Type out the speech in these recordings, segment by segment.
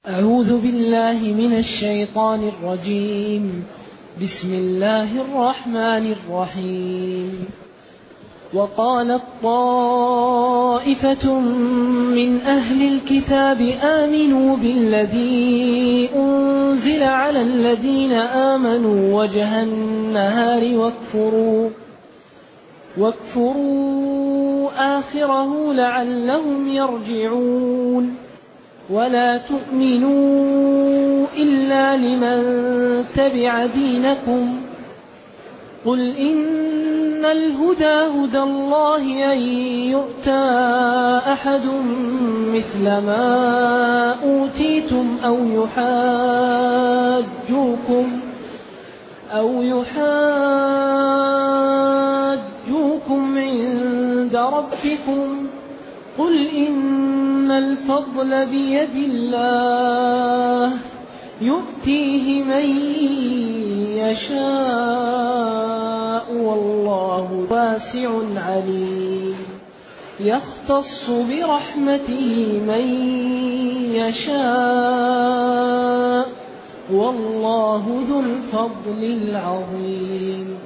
أعوذ بالله من الشيطان الرجيم. بسم الله الرحمن الرحيم. وقالت طائفة من أهل الكتاب آمنوا بالذي أنزل على الذين آمنوا وجه النهار واكفروا آخره لعلهم يرجعون. ولا تؤمنوا إلا لمن تبع دينكم. قل إن الهدى هدى الله أن يؤتى أحد مثل ما أوتيتم أو يحاجوكم عند ربكم. قل إن الفضل بيد الله يؤتيه من يشاء والله واسع عليم. يختص برحمته من يشاء والله ذو الفضل العظيم.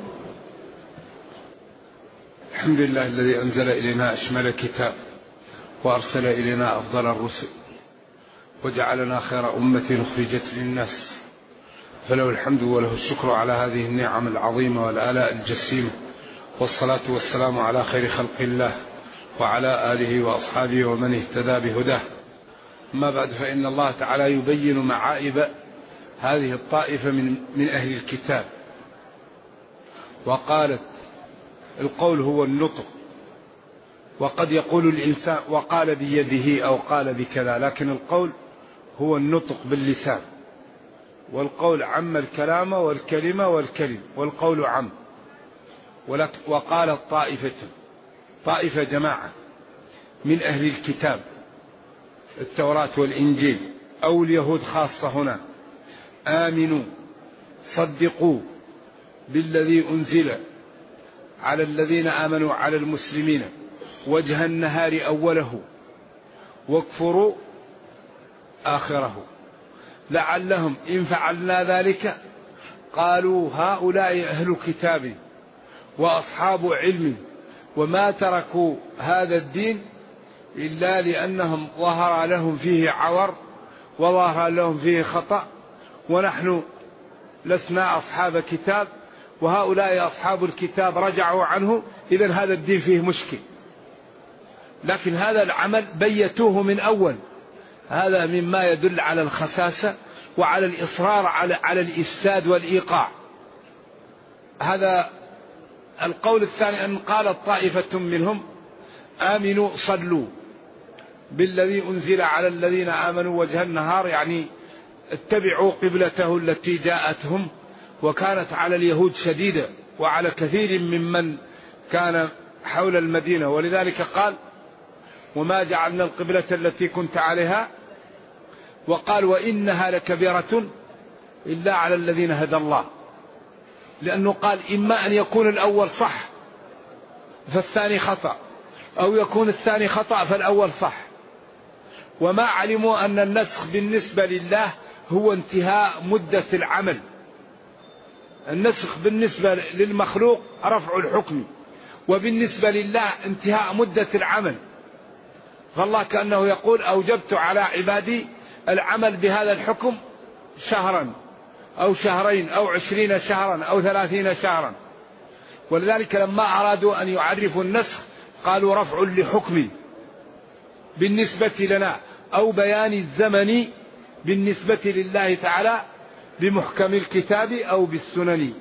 الحمد لله الذي أنزل إلينا أشمل كتاب وأرسل إلينا أفضل الرسل وجعلنا خير أمة أخرجت للناس، فله الحمد وله الشكر على هذه النعم العظيمة والآلاء الجسيمة، والصلاة والسلام على خير خلق الله وعلى آله وأصحابه ومن اهتدى بهداه. أما بعد، فإن الله تعالى يبين معائب هذه الطائفة من أهل الكتاب. وقالت، القول هو النطق، وقد يقول الإنسان وقال بيده أو قال بكذا، لكن القول هو النطق باللسان، والقول عم الكلام والكلمة والكلم، والقول عم. وقال طائفة جماعة من أهل الكتاب التوراة والإنجيل أو اليهود خاصة هنا، آمنوا صدقوا بالذي أنزل على الذين آمنوا على المسلمين وجه النهار أوله واكفروا آخره لعلهم إن فعلنا ذلك قالوا هؤلاء أهل كتاب وأصحاب علم وما تركوا هذا الدين إلا لأنهم ظهر لهم فيه عور وظهر لهم فيه خطأ، ونحن لسنا أصحاب كتاب وهؤلاء أصحاب الكتاب رجعوا عنه، إذن هذا الدين فيه مشكل. لكن هذا العمل بيتوه من أول، هذا مما يدل على الخساسة وعلى الإصرار على الإفساد والإيقاع. هذا القول الثاني، أن قالت طائفة منهم آمنوا صلوا بالذي أنزل على الذين آمنوا وجه النهار، يعني اتبعوا قبلته التي جاءتهم، وكانت على اليهود شديدة وعلى كثير ممن كان حول المدينة، ولذلك قال وما جعلنا القبلة التي كنت عليها، وقال وإنها لكبيرة إلا على الذين هدى الله، لأنه قال إما أن يكون الأول صح فالثاني خطأ، أو يكون الثاني خطأ فالأول صح. وما علموا أن النسخ بالنسبة لله هو انتهاء مدة العمل. النسخ بالنسبة للمخلوق رفع الحكم، وبالنسبة لله انتهاء مدة العمل. فالله كأنه يقول أوجبت على عبادي العمل بهذا الحكم شهرا أو شهرين أو 20 شهرا أو 30 شهرا. ولذلك لما أرادوا أن يعرفوا النسخ قالوا رفع لحكم بالنسبة لنا، أو بيان الزمن بالنسبة لله تعالى بمحكم الكتاب أو بالسنن،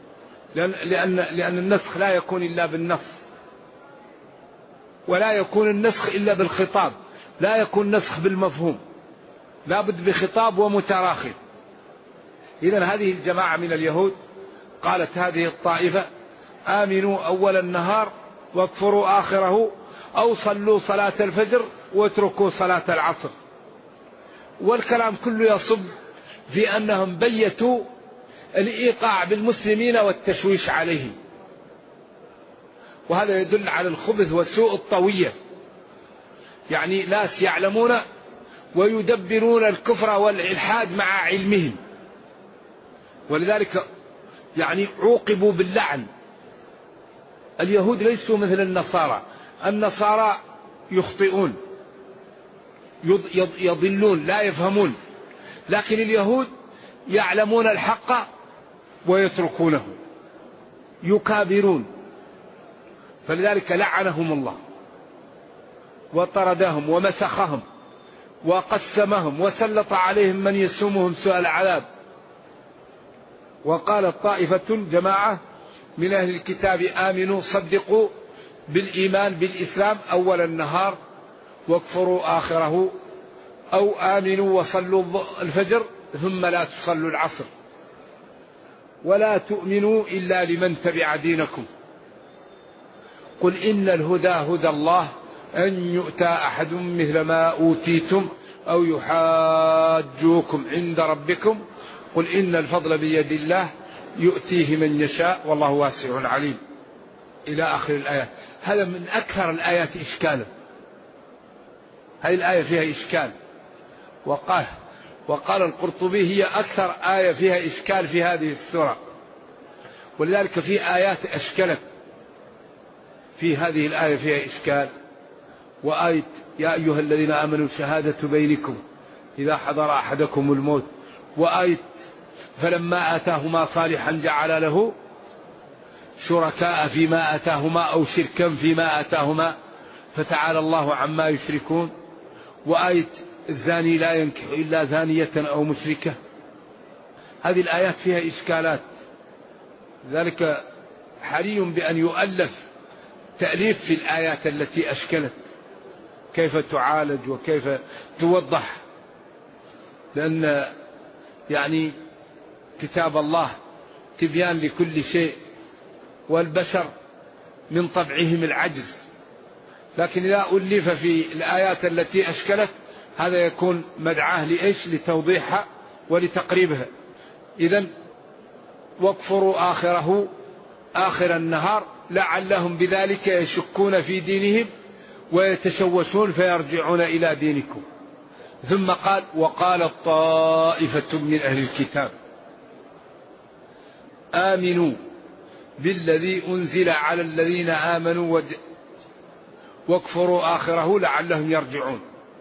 لأن النسخ لا يكون إلا بالنص، ولا يكون النسخ إلا بالخطاب، لا يكون نسخ بالمفهوم، لا بد بخطاب ومتراخي. إذن هذه الجماعة من اليهود قالت هذه الطائفة آمنوا أول النهار واكفروا آخره، أو صلوا صلاة الفجر واتركوا صلاة العصر. والكلام كله يصب في أنهم بيتوا الإيقاع بالمسلمين والتشويش عليهم، وهذا يدل على الخبث وسوء الطوية. يعني ناس يعلمون ويدبرون الكفر والإلحاد مع علمهم، ولذلك يعني عوقبوا باللعن. اليهود ليسوا مثل النصارى، النصارى يخطئون يضلون لا يفهمون، لكن اليهود يعلمون الحق ويتركونه، يكابرون، فلذلك لعنهم الله وطردهم ومسخهم وقسمهم وسلط عليهم من يسومهم سوء العذاب. وقالت طائفة جماعة من أهل الكتاب آمنوا صدقوا بالإيمان بالإسلام أول النهار واكفروا آخره، أو آمنوا وصلوا الفجر ثم لا تصلوا العصر، ولا تؤمنوا إلا لمن تبع دينكم. قل إن الهدى هدى الله أن يؤتى أحد مثل ما أوتيتم أو يحاجوكم عند ربكم قل إن الفضل بيد الله يؤتيه من يشاء والله واسع عليم، إلى آخر الآيات. هذا من أكثر الآيات إشكالا، هذه الآية فيها إشكال. وقال القرطبي هي أكثر آية فيها إشكال في هذه السورة، ولذلك في آيات أشكلت، في هذه الآية فيها إشكال. وآية يا أيها الذين آمنوا شهادة بينكم إذا حضر أحدكم الموت، وآية فلما آتاهما صالحا جعل له شركاء فيما آتاهما أو شركا فيما آتاهما فتعالى الله عما يشركون، وآية الزاني لا ينكح إلا زانية أو مشركة. هذه الآيات فيها إشكالات، ذلك حري بأن يؤلف تأليف في الآيات التي أشكلت، كيف تعالج وكيف توضح، لأن يعني كتاب الله تبيان لكل شيء، والبشر من طبعهم العجز، لكن إذا ألف في الآيات التي أشكلت هذا يكون مدعاه لإيش؟ لتوضيحها ولتقريبها. إذن واكفروا آخره آخر النهار لعلهم بذلك يشكون في دينهم ويتشوشون فيرجعون إلى دينكم. ثم قال وقال طائفة من أهل الكتاب آمنوا بالذي أنزل على الذين آمنوا واكفروا آخره لعلهم يرجعون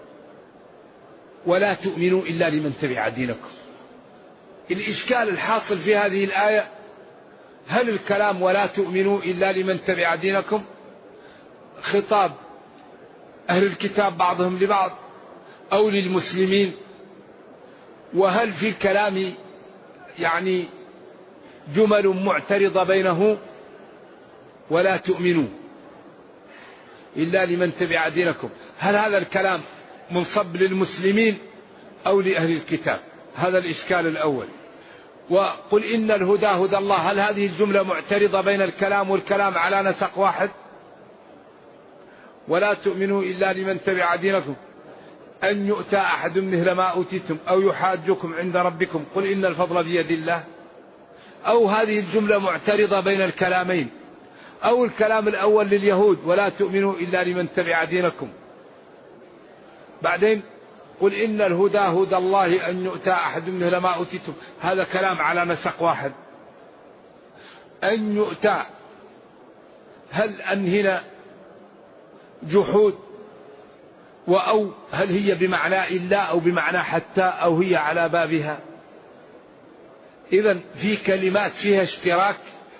ولا تؤمنوا إلا لمن تبع دينكم. الإشكال الحاصل في هذه الآية هل الكلام ولا تؤمنوا إلا لمن تبع دينكم خطاب أهل الكتاب بعضهم لبعض أو للمسلمين؟ وهل في الكلام يعني جمل معترضة بينه ولا تؤمنوا إلا لمن تبع دينكم؟ هل هذا الكلام منصب للمسلمين أو لأهل الكتاب؟ هذا الإشكال الأول. وقل إن الهدى هدى الله، هل هذه الجملة معترضة بين الكلام والكلام على نسق واحد؟ ولا تؤمنوا إلا لمن تبع دينكم أن يؤتى أحد مثل ما أوتيتم أو يحاجكم عند ربكم قل إن الفضل بيد الله، أو هذه الجملة معترضة بين الكلامين، أو الكلام الأول لليهود ولا تؤمنوا إلا لمن تبع دينكم، بعدين قل إن الهدى هدى الله أن يؤتى أحد مثل ما أوتيتم، هذا كلام على نسق واحد. أن يؤتى هل أن هنا جحود أو هل هي بمعنى إلا أو بمعنى حتى أو هي على بابها؟ إذن في كلمات فيها اشتراك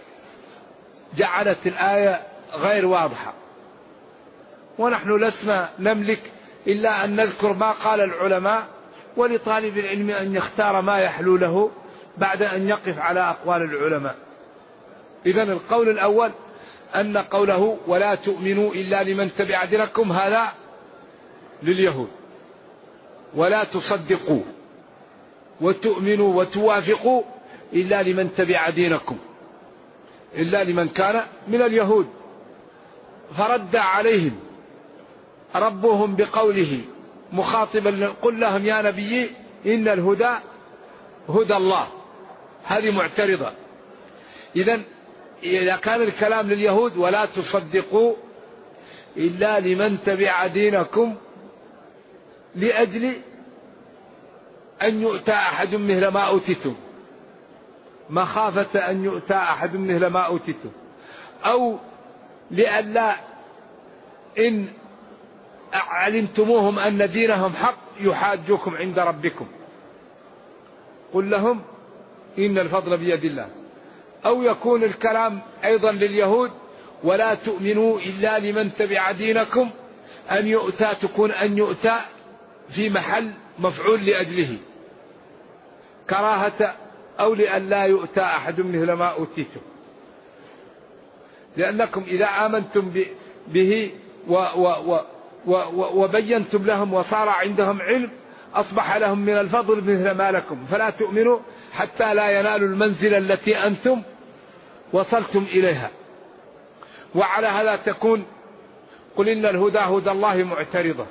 جعلت الآية غير واضحة، ونحن لسنا نملك إلا أن نذكر ما قال العلماء، ولطالب العلم أن يختار ما يحلو له بعد أن يقف على أقوال العلماء. إذن القول الأول أن قوله ولا تؤمنوا إلا لمن تبع دينكم هذا لليهود، ولا تصدقوا وتؤمنوا وتوافقوا إلا لمن تبع دينكم إلا لمن كان من اليهود. فرد عليهم ربهم بقوله مخاطبا قل لهم يا نبي إن الهدى هدى الله، هذه معترضة. إذن إذا كان الكلام لليهود ولا تصدقوا إلا لمن تبع دينكم لأجل أن يؤتى أحد مثل ما أوتيتم، مخافة أن يؤتى أحد مثل ما أوتيتم، أو لئلا إن علمتموهم أن دينهم حق يحاجوكم عند ربكم، قل لهم إن الفضل بيد الله. أو يكون الكلام أيضا لليهود ولا تؤمنوا إلا لمن تبع دينكم، أن يؤتى تكون أن يؤتى في محل مفعول لأجله كراهة، أو لأن لا يؤتى أحد مثل ما أوتيتم، لأنكم إذا آمنتم به وبينتم لهم وصار عندهم علم أصبح لهم من الفضل مثل ما لكم، فلا تؤمنوا حتى لا ينالوا المنزلة التي أنتم وصلتم إليها. وعلى هذا تكون قل إن الهدى هدى الله معترضة.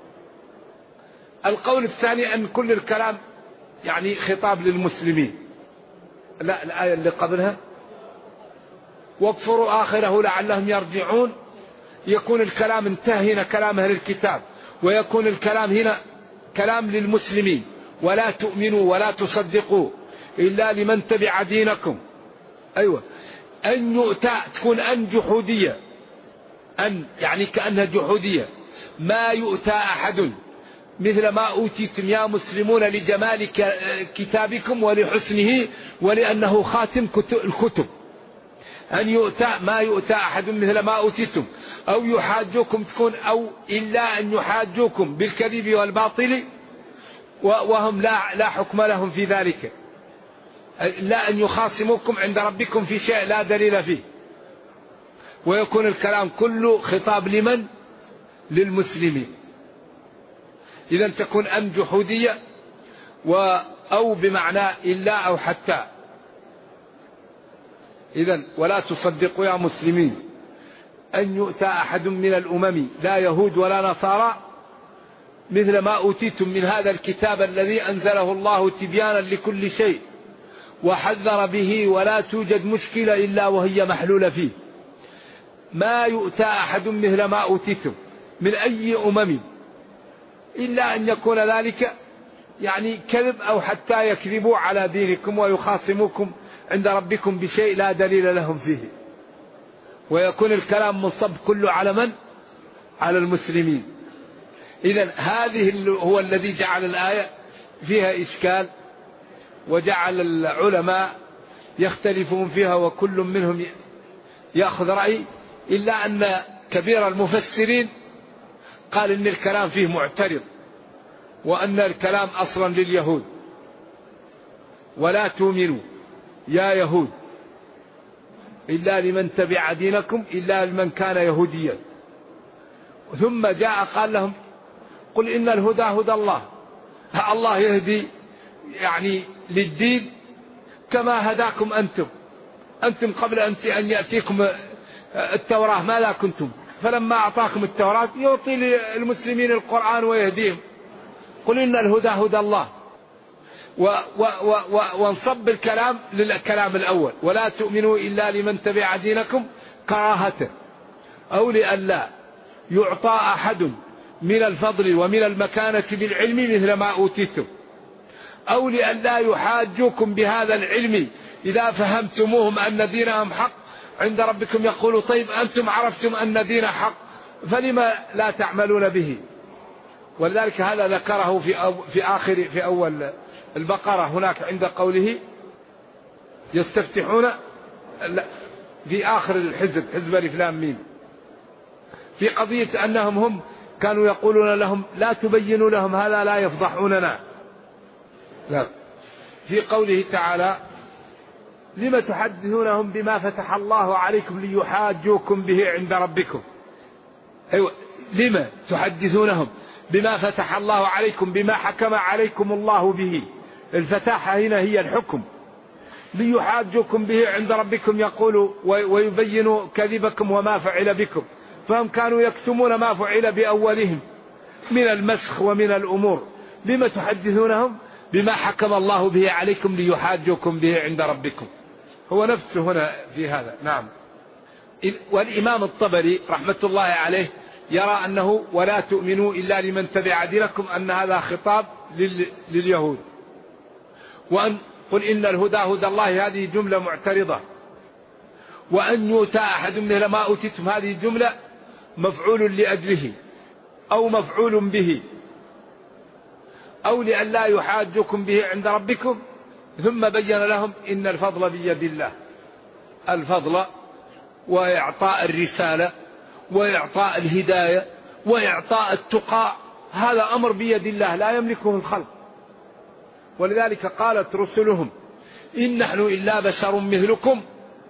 القول الثاني أن كل الكلام يعني خطاب للمسلمين. لا، الآية اللي قبلها واكفروا آخره لعلهم يرجعون، يكون الكلام انتهى هنا كلام أهل الكتاب، ويكون الكلام هنا كلام للمسلمين. ولا تؤمنوا ولا تصدقوا إلا لمن تبع دينكم. أيوة، أن يؤتى تكون أن جحودية، أن يعني كأنها جحودية، ما يؤتى أحد مثل ما أوتيتم يا مسلمون لجمال كتابكم ولحسنه ولأنه خاتم الكتب. أن يؤتى ما يؤتى أحد مثل ما أوتيتم، أو يحاجوكم تكون أو إلا أن يحاجوكم بالكذب والباطل وهم لا حكم لهم في ذلك، لا أن يخاصموكم عند ربكم في شيء لا دليل فيه. ويكون الكلام كله خطاب لمن؟ للمسلمين. إذا تكون أن جحودية أو بمعنى إلا أو حتى. إذا ولا تصدقوا يا مسلمين أن يؤتى أحد من الأمم لا يهود ولا نصارى مثل ما أوتيتم من هذا الكتاب الذي أنزله الله تبيانا لكل شيء وحذر به، ولا توجد مشكلة إلا وهي محلولة فيه. ما يؤتى أحد مثل ما أوتيتم من أي أمم، إلا أن يكون ذلك يعني كذب أو حتى يكذبوا على دينكم ويخاصموكم عند ربكم بشيء لا دليل لهم فيه. ويكون الكلام منصب كله على من؟ على المسلمين. إذن هذه هو الذي جعل الآية فيها إشكال، وجعل العلماء يختلفون فيها وكل منهم يأخذ رأي، إلا أن كبير المفسرين قال إن الكلام فيه معترض، وأن الكلام أصلا لليهود. ولا تؤمنوا يا يهود إلا لمن تبع دينكم إلا لمن كان يهوديا. ثم جاء قال لهم قل إن الهدى هدى الله، الله يهدي يعني للدين كما هداكم أنتم قبل أن يأتيكم التوراة ماذا كنتم، فلما أعطاكم التوراة يعطي للمسلمين القرآن ويهديهم. قل إن الهدى هدى الله، وانصب الكلام للكلام الأول ولا تؤمنوا إلا لمن تبع دينكم كراهة، أو لئلا يعطى أحد من الفضل ومن المكانة بالعلم مثل ما أوتيتم، أو لئلا يحاجوكم بهذا العلم إذا فهمتموهم أن دينهم حق عند ربكم. يقولوا طيب أنتم عرفتم أن دين حق فلما لا تعملون به. ولذلك هذا ذكره في أول البقرة هناك عند قوله يستفتحون، في آخر الحزب حزب ألف لام ميم، في قضية أنهم هم كانوا يقولون لهم لا تبينوا لهم هذا لا يفضحوننا. لا، في قوله تعالى لما تحدثونهم بما فتح الله عليكم ليحاجوكم به عند ربكم. أيوة، لما تحدثونهم بما فتح الله عليكم، بما حكم عليكم الله به. الفتاحة هنا هي الحكم. ليحاجوكم به عند ربكم، يقولوا ويبينوا كذبكم وما فعل بكم، فهم كانوا يكتمون ما فعل بأولهم من المسخ ومن الأمور. لما تحدثونهم بما حكم الله به عليكم ليحاجوكم به عند ربكم. هو نفسه هنا في هذا. نعم. والإمام الطبري رحمة الله عليه يرى أنه ولا تؤمنوا إلا لمن تبع دينكم أن هذا خطاب لليهود، وأن قل إن الهدى هدى الله هذه جملة معترضة، وأن يؤتى أحد مثل ما أوتيتم هذه جملة مفعول لأجله أو مفعول به أو لئلا يحاجكم به عند ربكم. ثم بين لهم إن الفضل بيد الله. الفضل وإعطاء الرسالة وإعطاء الهداية وإعطاء التقى هذا أمر بيد الله لا يملكه الخلق. ولذلك قالت رسلهم إن نحن إلا بشر مثلكم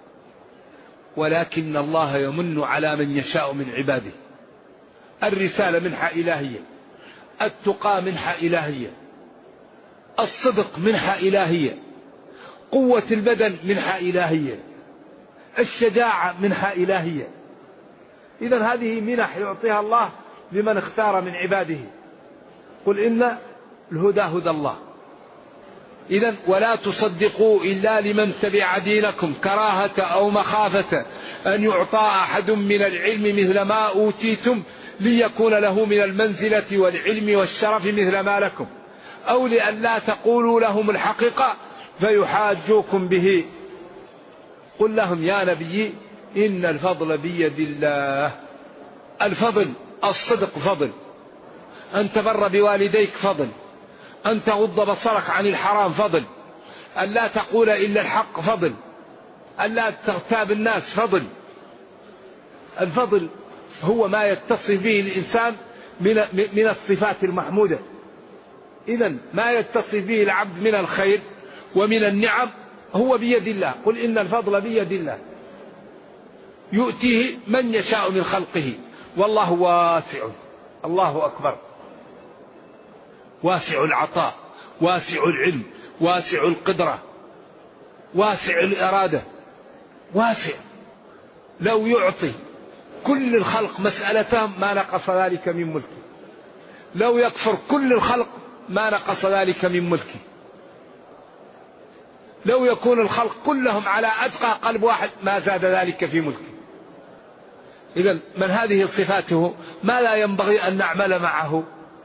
ولكن الله يمن على من يشاء من عباده. الرسالة منحة إلهية، التقى منحة إلهية، الصدق منحة إلهية، قوة البدن منحة إلهية، الشجاعة منحة إلهية. إذن هذه منح يعطيها الله لمن اختار من عباده. قل إن الهدى هدى الله. إذن ولا تصدقوا إلا لمن تبع دينكم كراهة أو مخافة أن يعطى أحد من العلم مثل ما أوتيتم ليكون له من المنزلة والعلم والشرف مثل ما لكم، أو لئلا تقولوا لهم الحقيقة فيحاجوكم به. قل لهم يا نبي إن الفضل بيد الله. الفضل الصدق فضل، أن تبر بوالديك فضل، أن تغض بصرك عن الحرام فضل، أن لا تقول إلا الحق فضل، أن لا تغتاب الناس فضل. الفضل هو ما يتصف به الإنسان من الصفات المحمودة. إذن ما يتصف به العبد من الخير ومن النعم هو بيد الله. قل إن الفضل بيد الله يؤتيه من يشاء من خلقه والله واسع. الله أكبر. واسع العطاء، واسع العلم، واسع القدرة، واسع الإرادة، واسع. لو يعطي كل الخلق مسألتهم ما نقص ذلك من ملكه، لو يكفر كل الخلق ما نقص ذلك من ملكه، لو يكون الخلق كلهم على أتقى قلب واحد ما زاد ذلك في ملكه. إذن من هذه صفاته ما لا ينبغي أن نعمل معه؟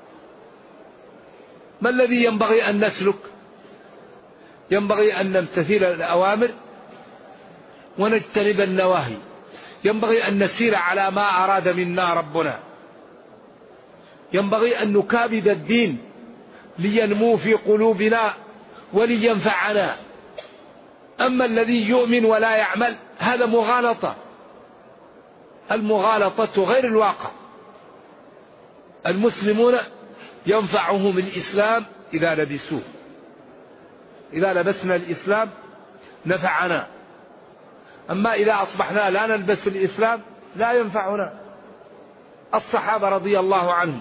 ما الذي ينبغي أن نسلك؟ ينبغي أن نمتثل الأوامر ونجتنب النواهي، ينبغي أن نسير على ما أراد منا ربنا، ينبغي أن نكابد الدين لينمو في قلوبنا ولينفعنا. أما الذي يؤمن ولا يعمل هذا مغالطة. المغالطة غير الواقع. المسلمون ينفعهم الإسلام إذا لبسوه، إذا لبسنا الإسلام نفعنا. أما إذا أصبحنا لا نلبس الإسلام لا ينفعنا. الصحابة رضي الله عنهم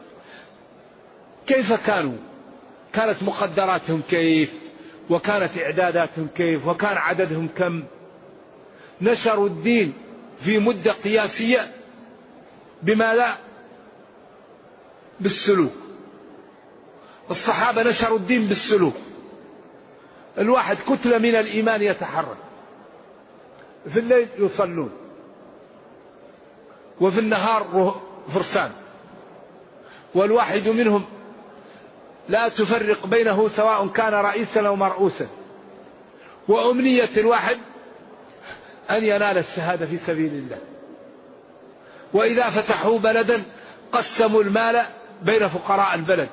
كيف كانوا؟ كانت مقدراتهم كيف؟ وكانت إعداداتهم كيف؟ وكان عددهم كم؟ نشروا الدين في مدة قياسية. بماذا؟ بالسلوك. الصحابة نشروا الدين بالسلوك. الواحد كتلة من الإيمان يتحرك، في الليل يصلون وفي النهار فرسان، والواحد منهم لا تفرق بينه سواء كان رئيسا أو مرؤوسا، وأمنية الواحد أن ينال الشهادة في سبيل الله. وإذا فتحوا بلدا قسموا المال بين فقراء البلد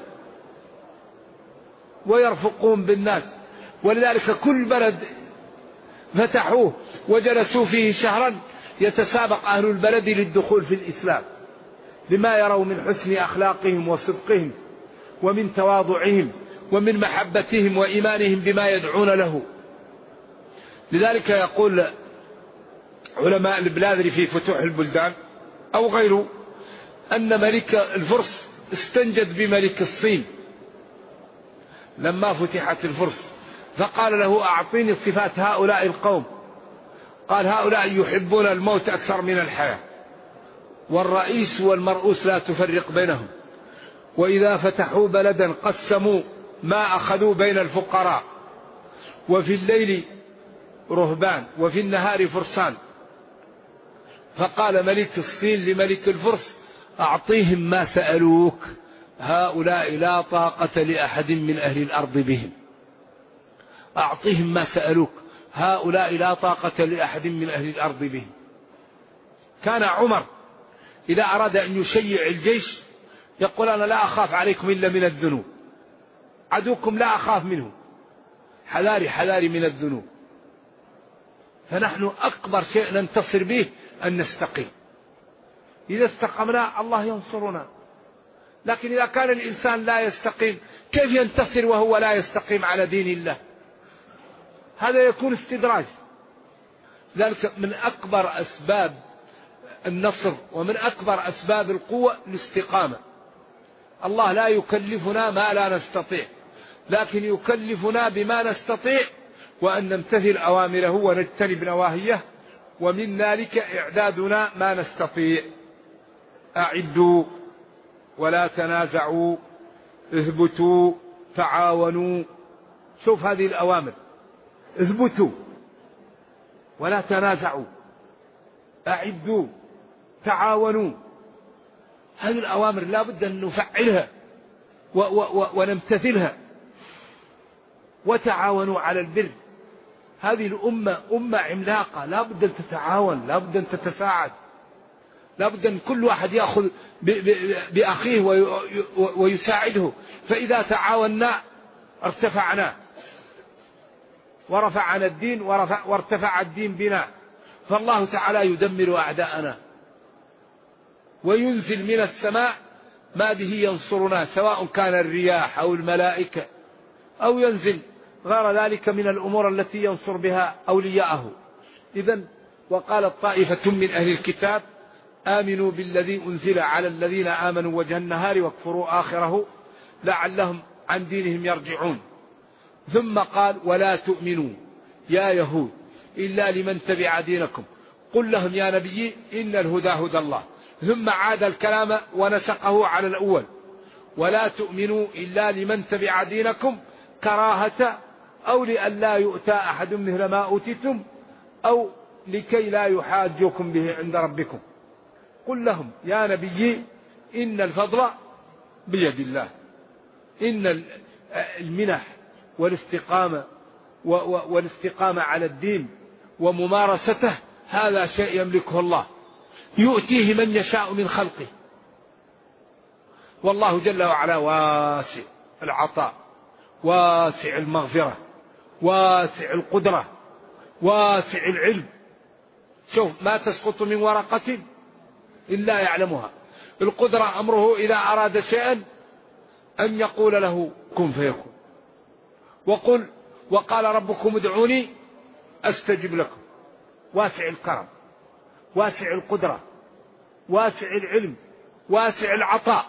ويرفقون بالناس. ولذلك كل بلد فتحوه وجلسوا فيه شهرا يتسابق أهل البلد للدخول في الإسلام لما يروا من حسن أخلاقهم وصدقهم ومن تواضعهم ومن محبتهم وإيمانهم بما يدعون له. لذلك يقول علماء البلاذري في فتوح البلدان أو غيره أن ملك الفرس استنجد بملك الصين لما فتحت الفرس، فقال له أعطيني صفات هؤلاء القوم. قال هؤلاء يحبون الموت أكثر من الحياة، والرئيس والمرؤوس لا تفرق بينهم، وإذا فتحوا بلدا قسموا ما أخذوا بين الفقراء، وفي الليل رهبان وفي النهار فرسان. فقال ملك الصين لملك الفرس أعطيهم ما سألوك، هؤلاء لا طاقة لأحد من أهل الأرض بهم. أعطهم ما سألوك، هؤلاء لا طاقة لأحد من أهل الأرض بهم. كان عمر إذا أراد أن يشيع الجيش يقول أنا لا أخاف عليكم إلا من الذنوب، عدوكم لا أخاف منه، حذاري حذاري من الذنوب. فنحن أكبر شيء ننتصر به أن نستقيم. إذا استقمنا الله ينصرنا. لكن إذا كان الإنسان لا يستقيم كيف ينتصر وهو لا يستقيم على دين الله؟ هذا يكون استدراج. ذلك من أكبر أسباب النصر ومن أكبر أسباب القوة الاستقامة. الله لا يكلفنا ما لا نستطيع، لكن يكلفنا بما نستطيع، وأن نمتثل أوامره ونجتنب نواهيه، ومن ذلك إعدادنا ما نستطيع. أعدوا ولا تنازعوا، اثبتوا، تعاونوا. شوف هذه الأوامر، اثبتوا ولا تنازعوا، أعدوا، تعاونوا. هذه الأوامر لا بد أن نفعلها ونمتثلها. وتعاونوا على البر. هذه الأمة أمة عملاقة، لا بد أن تتعاون، لا بد أن تتساعد، لا بد أن كل واحد يأخذ بأخيه ويساعده. فإذا تعاوننا ارتفعنا ورفعنا الدين وارتفع الدين بنا. فالله تعالى يدمر أعداءنا وينزل من السماء ما به ينصرنا، سواء كان الرياح أو الملائكة، أو ينزل غير ذلك من الأمور التي ينصر بها أولياءه. إذن وقالت طائفة من أهل الكتاب آمنوا بالذي أنزل على الذين آمنوا وجه النهار واكفروا آخره لعلهم عن دينهم يرجعون. ثم قال ولا تؤمنوا يا يهود إلا لمن تبع دينكم قل لهم يا نبي إن الهدى هدى الله. ثم عاد الكلام ونسقه على الأول، ولا تؤمنوا إلا لمن تبع دينكم كراهة أو لئلا يؤتى أحد مثل ما أوتيتم أو لكي لا يحاجوكم به عند ربكم. قل لهم يا نبي إن الفضل بيد الله. إن المنح والاستقامة على الدين وممارسته هذا شيء يملكه الله، يؤتيه من يشاء من خلقه. والله جل وعلا واسع العطاء، واسع المغفرة، واسع القدرة، واسع العلم. شوف ما تسقط من ورقة إلا يعلمها. القدرة أمره إذا أراد شيئا أن يقول له كن فيكون. وقال ربكم ادعوني أستجب لكم. واسع الكرم، واسع القدرة، واسع العلم، واسع العطاء.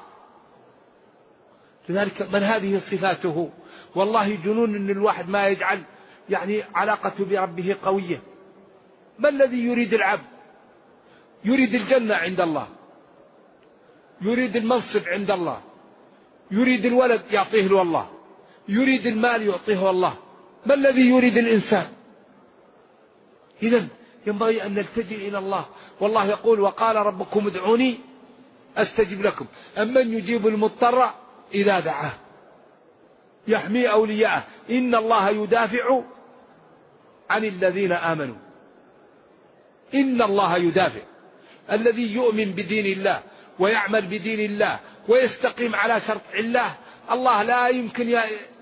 لذلك من هذه صفاته والله جنون أن الواحد ما يجعل علاقته بربه قوية. ما الذي يريد العبد؟ يريد الجنة عند الله، يريد المنصب عند الله، يريد الولد يعطيه له الله، يريد المال يعطيه الله. ما الذي يريد الإنسان؟ إذن ينبغي أن نلتجئ إلى الله. والله يقول وقال ربكم ادعوني أستجب لكم. أمن يجيب المضطر إذا دعاه يحمي أولياءه إن الله يدافع عن الذين آمنوا. إن الله يدافع. الذي يؤمن بدين الله ويعمل بدين الله ويستقيم على شرط الله، الله لا يمكن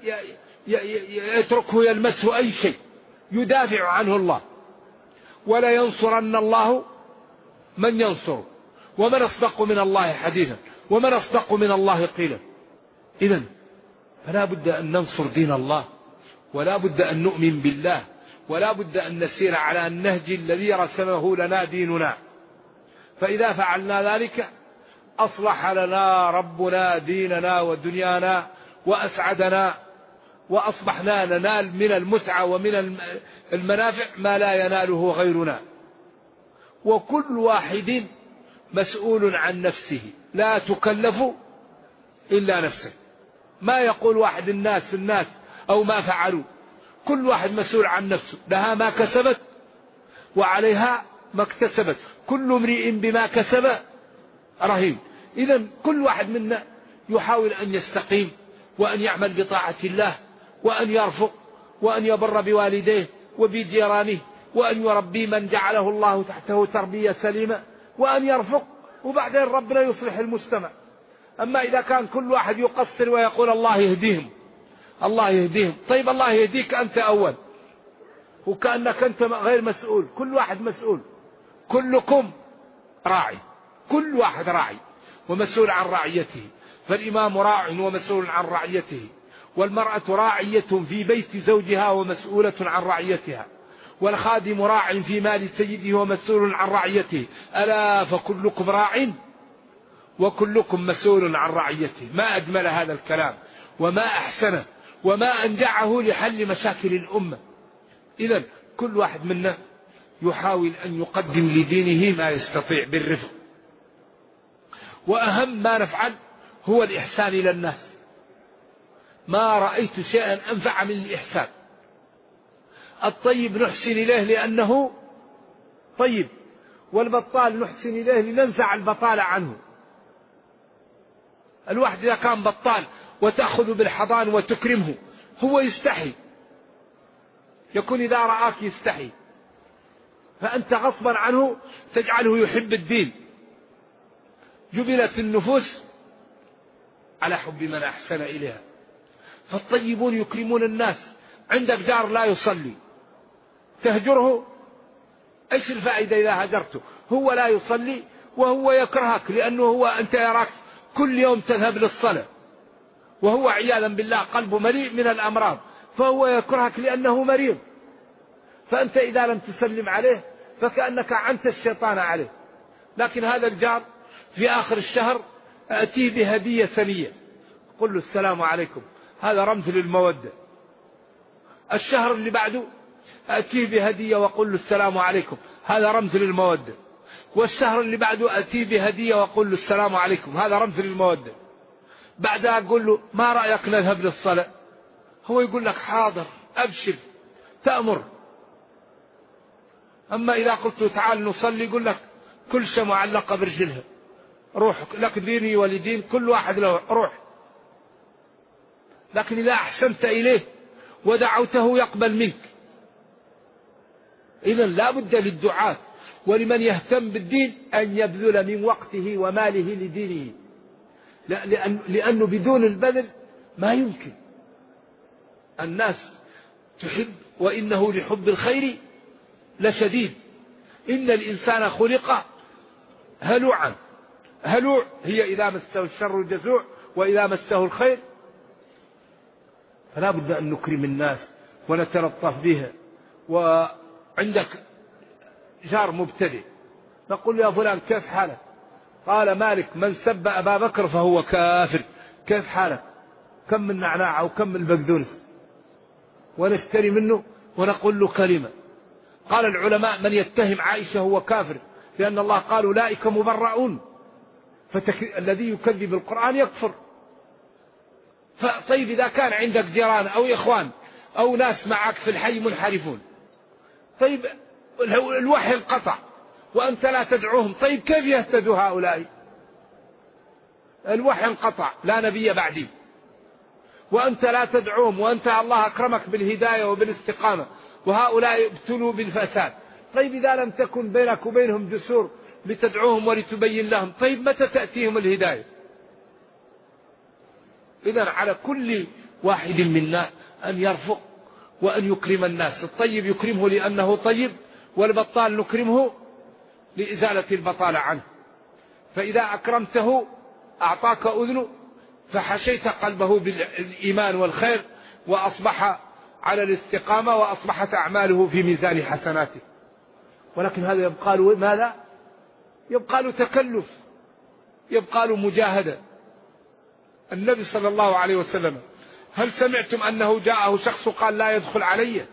يتركه يلمسه أي شيء، يدافع عنه الله. ولا ينصرن الله من ينصره ومن أصدق من الله حديثا ومن أصدق من الله قيلا. إذن فلا بد أن ننصر دين الله، ولا بد أن نؤمن بالله، ولا بد أن نسير على النهج الذي رسمه لنا ديننا. فإذا فعلنا ذلك أصلح لنا ربنا ديننا ودنيانا وأسعدنا، وأصبحنا ننال من المتعة ومن المنافع ما لا يناله غيرنا. وكل واحد مسؤول عن نفسه، لا تكلف إلا نفسه. ما يقول واحد الناس أو ما فعلوا، كل واحد مسؤول عن نفسه، لها ما كسبت وعليها ما اكتسبت، كل امرئ بما كسب رهين. إذن كل واحد منا يحاول أن يستقيم وأن يعمل بطاعة الله وأن يرفق وأن يبر بوالديه وبجيرانه، وأن يربي من جعله الله تحته تربية سليمة، وأن يرفق، وبعدين ربنا يصلح المجتمع. أما إذا كان كل واحد يقصر ويقول الله يهديهم الله يهديهم، طيب الله يهديك أنت أول، وكأنك أنت غير مسؤول. كل واحد مسؤول، كلكم راعي، كل واحد راعي ومسؤول عن رعيته. فالإمام راع ومسؤول عن رعيته، والمرأة راعية في بيت زوجها ومسؤولة عن رعيتها، والخادم راع في مال سيده ومسؤول عن رعيته. ألا فكلكم راع وكلكم مسؤول عن رعيته. ما أجمل هذا الكلام وما أحسنه وما أنجعه لحل مشاكل الأمة. إذن كل واحد منا يحاول أن يقدم لدينه ما يستطيع بالرفق. وأهم ما نفعل هو الإحسان إلى الناس. ما رأيت شيئا أنفع من الإحسان. الطيب نحسن إليه لأنه طيب، والبطال نحسن إليه لننزع البطالة عنه. الواحد إذا كان بطال وتأخذ بالحضان وتكرمه هو يستحي، يكون إذا رآك يستحي، فأنت غصبا عنه تجعله يحب الدين. جبلت النفوس على حب من أحسن إليها. فالطيبون يكرمون الناس. عندك جار لا يصلي، تهجره، ايش الفائدة إذا هجرته؟ هو لا يصلي وهو يكرهك، لأنه أنت يراك كل يوم تذهب للصلاة، وهو عياذا بالله قلبه مليء من الأمراض، فهو يكرهك لأنه مريض. فأنت إذا لم تسلم عليه فكأنك عنت الشيطان عليه. لكن هذا الجار في آخر الشهر أتيه بهدية سنية، قل له السلام عليكم، هذا رمز للمودة. الشهر اللي بعده أتيه بهدية وقل له السلام عليكم، هذا رمز للمودة. والشهر اللي بعده أتيه بهدية وقل له السلام عليكم، هذا رمز للمودة. بعدها أقول له ما رأيك نذهب للصلاة؟ هو يقول لك حاضر أبشر تأمر. أما إذا قلت له تعال نصلي يقول لك كل شيء معلقة برجلها، روح لك ديني ولدين، كل واحد له روح. لكن إذا أحسنت إليه ودعوته يقبل منك. إذن لا بد للدعاة ولمن يهتم بالدين أن يبذل من وقته وماله لدينه، لأنه بدون البذل ما يمكن. الناس تحب، وإنه لحب الخير لشديد. إن الإنسان خلق هلوعا. هلوع هي إذا مسه الشر جزوع وإذا مسه الخير. فلا بد أن نكرم الناس ونتلطف بها. وعندك جار مبتدئ نقول يا فلان كيف حالك؟ قال مالك من سب أبا بكر فهو كافر. كيف حالك؟ كم من نعناع أو كم من بقدونس، ونشتري منه ونقول له كلمة. قال العلماء من يتهم عائشة هو كافر، لأن الله قال أولئك مبرؤون، فالذي يكذب القرآن يكفر. طيب إذا كان عندك جيران أو إخوان أو ناس معك في الحي منحرفون، طيب الوحي انقطع وأنت لا تدعوهم، طيب كيف يهتدوا هؤلاء؟ الوحي انقطع، لا نبي بعدي، وأنت لا تدعوهم، وأنت الله أكرمك بالهداية وبالاستقامة، وهؤلاء ابتلوا بالفساد. طيب إذا لم تكن بينك وبينهم جسور لتدعوهم ولتبين لهم، طيب متى تأتيهم الهداية؟ إذن على كل واحد منا أن يرفق وأن يكرم الناس. الطيب يكرمه لأنه طيب، والبطال نكرمه لإزالة البطالة عنه. فإذا أكرمته أعطاك أذنه فحشيت قلبه بالإيمان والخير، وأصبح على الاستقامة، وأصبحت أعماله في ميزان حسناته. ولكن هذا يبقى له ماذا؟ يبقى له تكلف، يبقى له مجاهدة. النبي صلى الله عليه وسلم هل سمعتم أنه جاءه شخص قال لا يدخل علي؟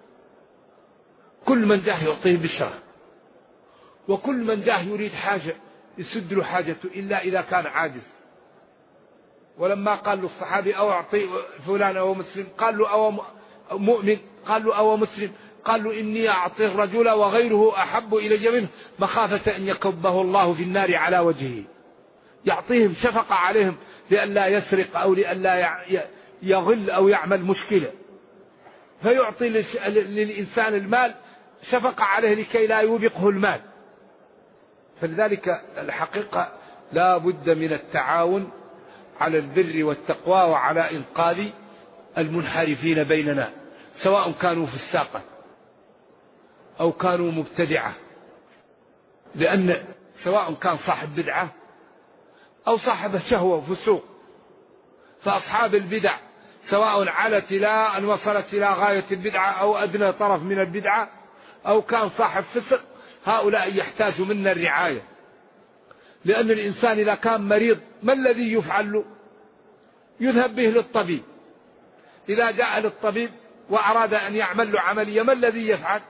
كل من جاه يعطيه بشرة، وكل من جاه يريد حاجة يسد له حاجته إلا إذا كان عاجز. ولما قال له الصحابي أو أعطي فلان أو مسلم، قال له أو مؤمن، قال له أو مسلم، قال له إني أعطي الرجل وغيره أحب إلي منه مخافة أن يكبه الله في النار على وجهه. يعطيهم شفقة عليهم لئلا يسرق أو لئلا يغل أو يعمل مشكلة. فيعطي للإنسان المال شفقة عليه لكي لا يوبقه المال. فلذلك الحقيقة لا بد من التعاون على البر والتقوى وعلى إنقاذ المنحرفين بيننا، سواء كانوا فساقا أو كانوا مبتدعة، لأن سواء كان صاحب بدعة أو صاحب شهوة وفسوق، فأصحاب البدع سواء علت إلى أن وصلت إلى غاية البدعة أو أدنى طرف من البدعة أو كان صاحب فسق، هؤلاء يحتاج منا الرعاية. لأن الإنسان إذا كان مريض ما الذي يفعل له؟ يذهب به للطبيب. إذا جاء للطبيب وأراد أن يعمل له عملية ما الذي يفعل؟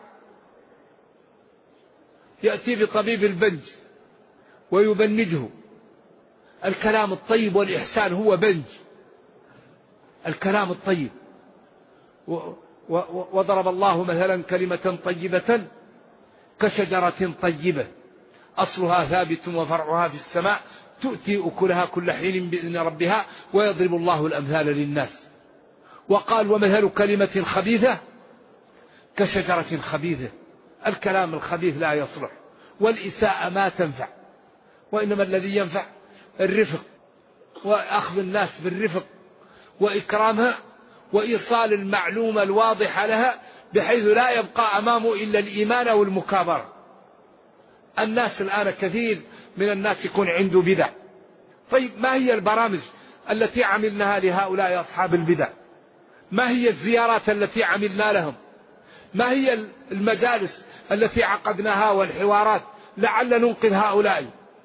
يأتي بطبيب البنج ويبنجه. الكلام الطيب والإحسان هو بنج الكلام الطيب. وضرب الله مثلا كلمة طيبة كشجرة طيبة أصلها ثابت وفرعها في السماء تؤتي أكلها كل حين بإذن ربها ويضرب الله الأمثال للناس. وقال ومثل كلمة خبيثة كشجرة خبيثة. الكلام الخبيث لا يصلح، والإساءة ما تنفع، وإنما الذي ينفع الرفق وأخذ الناس بالرفق وإكرامها وإيصال المعلومة الواضحة لها بحيث لا يبقى أمامه إلا الإيمان والمكابرة. الناس الآن كثير من الناس يكون عنده بدع. طيب ما هي البرامج التي عملناها لهؤلاء أصحاب البدع؟ ما هي الزيارات التي عملنا لهم؟ ما هي المجالس التي عقدناها والحوارات لعل ننقذ هؤلاء؟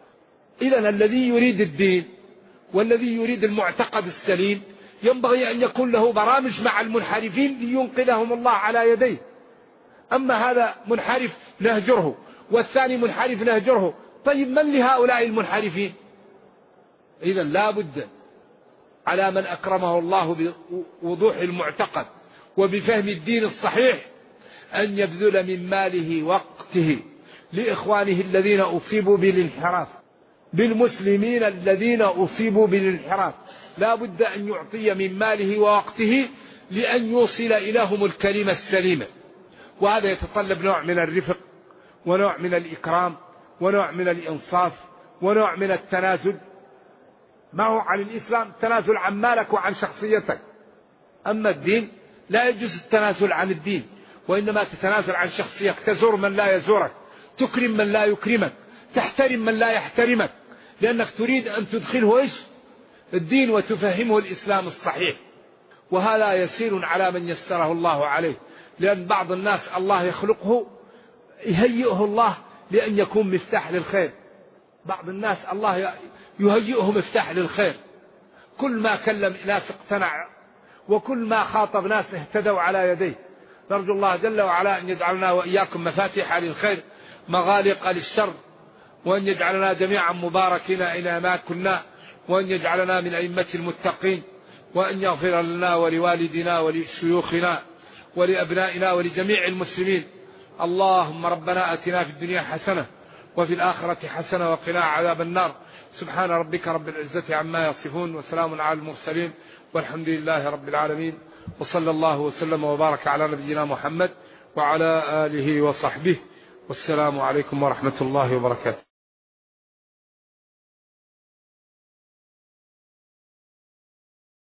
إذن الذي يريد الدين والذي يريد المعتقد السليم ينبغي أن يكون له برامج مع المنحرفين لينقذهم الله على يديه. أما هذا منحرف نهجره والثاني منحرف نهجره، طيب من لهؤلاء المنحرفين؟ إذن لا بد على من أكرمه الله بوضوح المعتقد وبفهم الدين الصحيح أن يبذل من ماله وقته لإخوانه الذين أصيبوا بالانحراف، بالمسلمين الذين أصيبوا بالانحراف. لا بد أن يعطي من ماله ووقته لأن يوصل إليهم الكلمة السليمة. وهذا يتطلب نوع من الرفق ونوع من الإكرام ونوع من الإنصاف ونوع من التنازل. ما هو عن الإسلام تنازل عن مالك وعن شخصيتك. أما الدين لا يجوز التنازل عن الدين، وإنما تتنازل عن شخصيتك، تزور من لا يزورك، تكرم من لا يكرمك، تحترم من لا يحترمك، لأنك تريد أن تدخله إيش؟ الدين وتفهمه الإسلام الصحيح. وهذا يسير على من يسره الله عليه، لأن بعض الناس الله يخلقه يهيئه الله لأن يكون مفتاح للخير. بعض الناس الله يهيئه مفتاح للخير، كل ما كلم ناس اقتنع وكل ما خاطب ناس اهتدوا على يديه. نرجو الله جل وعلا أن يجعلنا وإياكم مفاتيح للخير مغالق للشر، وأن يجعلنا جميعا مباركين إلى ما كنا، وأن يجعلنا من أئمة المتقين، وأن يغفر لنا ولوالدنا ولشيوخنا ولأبنائنا ولجميع المسلمين. اللهم ربنا آتنا في الدنيا حسنة وفي الآخرة حسنة وقنا عذاب النار. سبحان ربك رب العزة عما يصفون وسلام على المرسلين والحمد لله رب العالمين، وصلى الله وسلم وبارك على نبينا محمد وعلى آله وصحبه، والسلام عليكم ورحمة الله وبركاته.